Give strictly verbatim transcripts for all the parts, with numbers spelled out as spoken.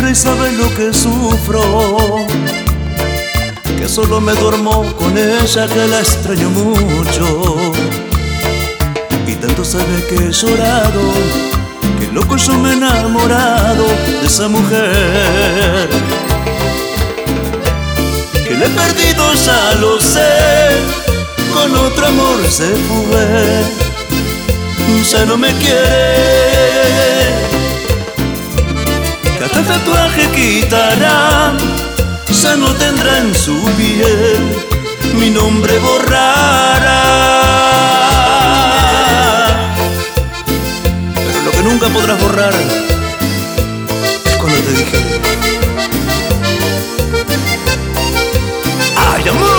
y sabe lo que sufro, que solo me duermo con ella, que la extraño mucho. Y tanto sabe que he llorado, que loco yo me he enamorado de esa mujer. Que la he perdido ya lo sé, con otro amor se fue, ya no me quiere. Que hasta el tatuaje quitará, ya no tendrá en su piel, mi nombre borrará. Pero lo que nunca podrás borrar es cuando te dije: ¡ay, amor!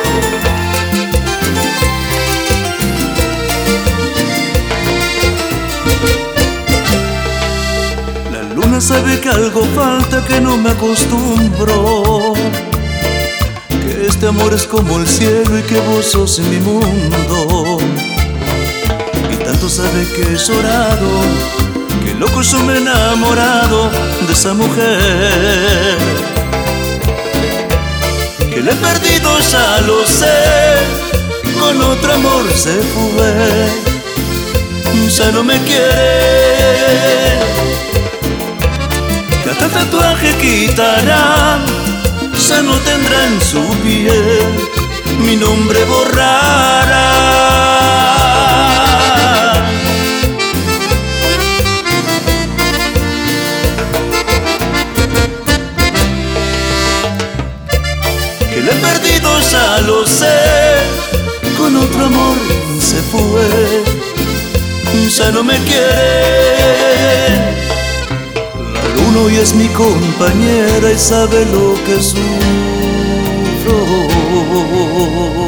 La luna sabe que algo falta, que no me acostumbro, que este amor es como el cielo y que vos sos mi mundo. Y tanto sabe que he llorado, que loco yo me he enamorado de esa mujer. Que la he perdido ya lo sé, con otro amor se fue, ya no me quiere. Que hasta el tatuaje quitará, ya no tendrá en su piel, mi nombre borrará. Que la he perdido ya lo sé, con otro amor se fue, ya no me quiere. La luna hoy es mi compañera y sabe lo que sufro.